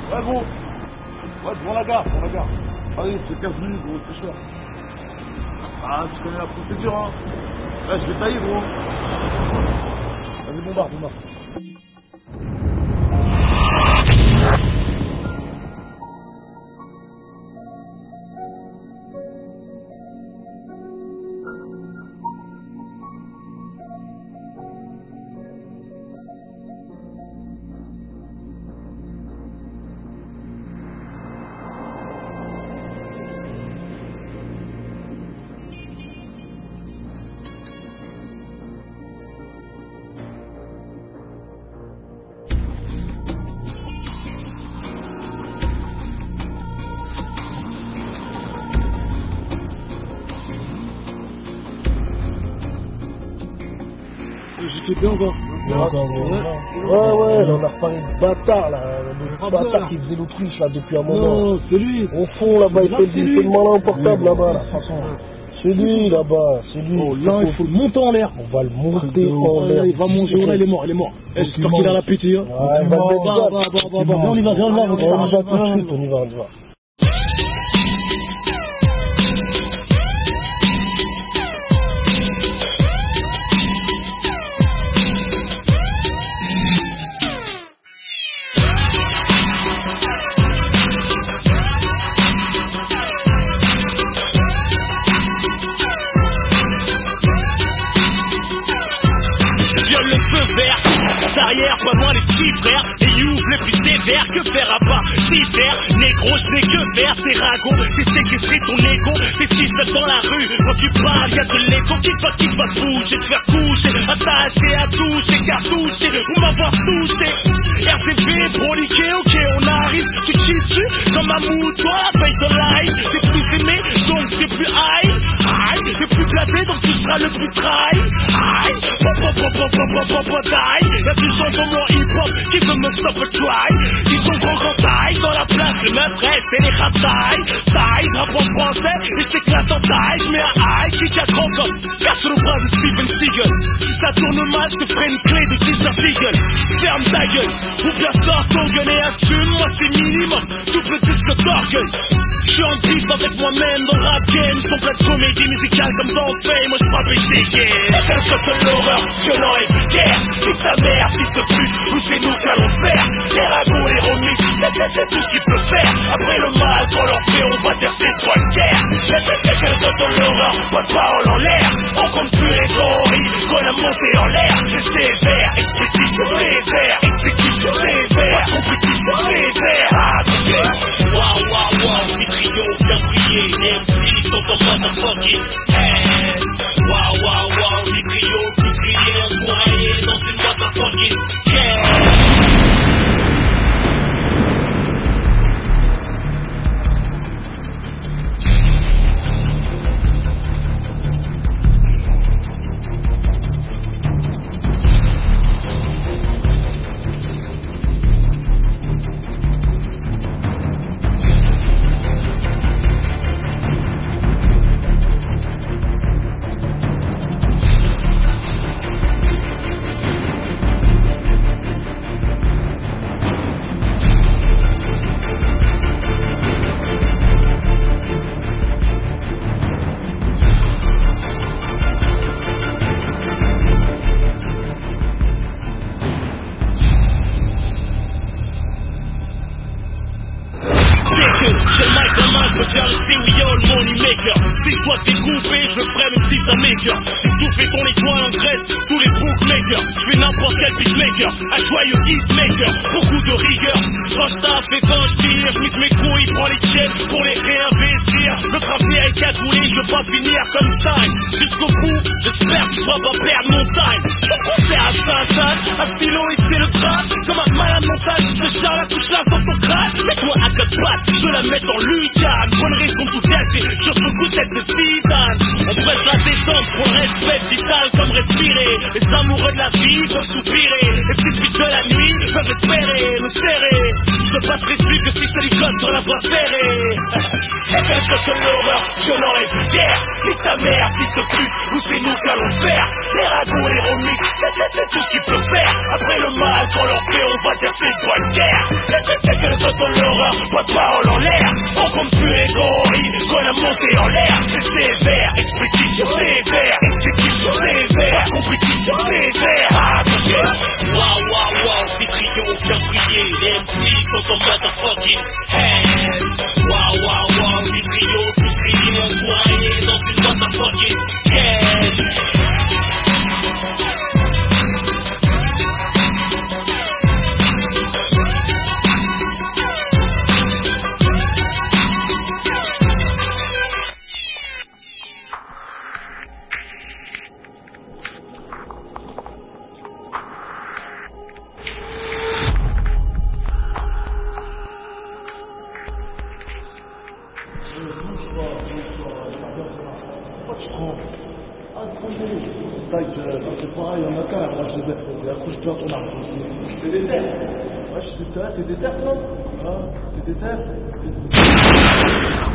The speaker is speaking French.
Ouais, gros. Ouais, devant la gare, devant la gare. Allez, ça fait 15 minutes, gros, dépêche-toi. Ah, tu connais la procédure, hein. Ouais, je vais tailler, gros. Vas-y, bombarde, bombarde. J'étais bien encore. Ouais, là, on a reparlé de bâtard, là. Le bâtard qui faisait l'autruche, là, depuis un moment. Non, c'est lui. Au fond, là-bas, il fait le malin au portable, là-bas, là. C'est lui, là-bas, c'est lui. Oh, là, il faut le monter en l'air. On va le monter en l'air. Il va manger, là, il est mort, il est mort. J'espère qu'il a l'appétit, hein. Ouais, va le mettre. Viens, on y va, viens, On y va tout de suite, on y va. Pas loin les petits frères, les youths les plus sévères. Que faire à part d'hiver, négro, je n'ai que faire. T'es ragots, t'es séquestré ton égo. T'es si seul dans la rue, quand tu parles y'a de l'écho qui va te bouger, te faire coucher, attacher à toucher, cartoucher ou m'avoir touché. RTP, broliqué, ok on arrive. Tu chies dessus comme un mouton à la veille de live. T'es plus aimé, donc t'es plus high. T'es plus blasé, donc tu seras le plus trahi. Y'a du son dans mon hip-hop qui veut me stop a try. Ils sont grand taille dans la place, le meuf reste et les ratailles. Taille, drape en français et je t'éclate en taille. Je mets un high, kick à grand comme cache le bras de Steven Seagal. Si ça tourne mal, je te ferai une clé de Desert Eagle. Ferme ta gueule, ou bien sors ton gun et assume. Moi c'est minimum, double disque d'orgueil. J'suis en bif avec moi-même dans le rap game. Ils sont pleins de comédie musicale comme dans Fame. Moi j'frappe et j'dégaine. C'est un code de l'horreur, violent et vulgaire. Nique ta mère, fils de pute, ou c'est nous qui allons le faire. Les ragots, les remixes, c'est tout ce qu'il peut faire. Après le mal qu'on leur fait, on va dire c'est toi le guerre. C'est un code de l'horreur, pas de parole en l'air. On compte plus les gorilles qu'on a monté en l'air. C'est sévère, expédition sévère, exécution sévère, compétition sévère. Ah, wow, les trios bien brillés, les MC sont en motherfucking ass. Wow, les trios plus brillés, enfoirés dans une motherfucking caisse. Si je dois te découper, je le ferai même si ça m'écoeure. J'ai soufflé ton étoile en Grèce, tous les bookmakers. Je fais n'importe quel beatmaker, un joyeux hitmaker. Beaucoup de rigueur, quand je taffe et quand je tire. Je mise mes couilles, prends les tiennes pour les réinvestir. Le trafic est cagoulé, je veux pas finir comme Stein. Jusqu'au bout, j'espère que je vais pas perdre mon time. Ton concert à Sainte-Anne, un stylo et c'est le crâne. Comme un malade mental, je te charge la touche là dans ton crâne. Mets-toi à quatre pattes, je te la mets en lucane. Bonne raison de tout gâcher, sur ce coup de tête de Zidane. On presse la détente pour le respect vital comme respirer. Les amoureux de la vie peuvent soupirer. Les petites bites de la nuit peuvent espérer me serrer. Je te passerai dessus que si je te ligote sur la voie ferrée. C'est un code de l'horreur, violent et vulgaire. Nique ta mère, fils de pute, ou c'est nous qui allons le faire. Les ragots et les remixes, c'est tout ce qu'il peut faire. Après le mal qu'on leur fait, on va dire c'est une bonne guerre. C'est un code de l'horreur. Taille, c'est pareil, il y en a qu'un, moi je les ai. Vas-y, accroche-toi à ton arbre aussi. T'es déter? Ouais, je suis déter, t'es déter, toi? Hein? T'es déter?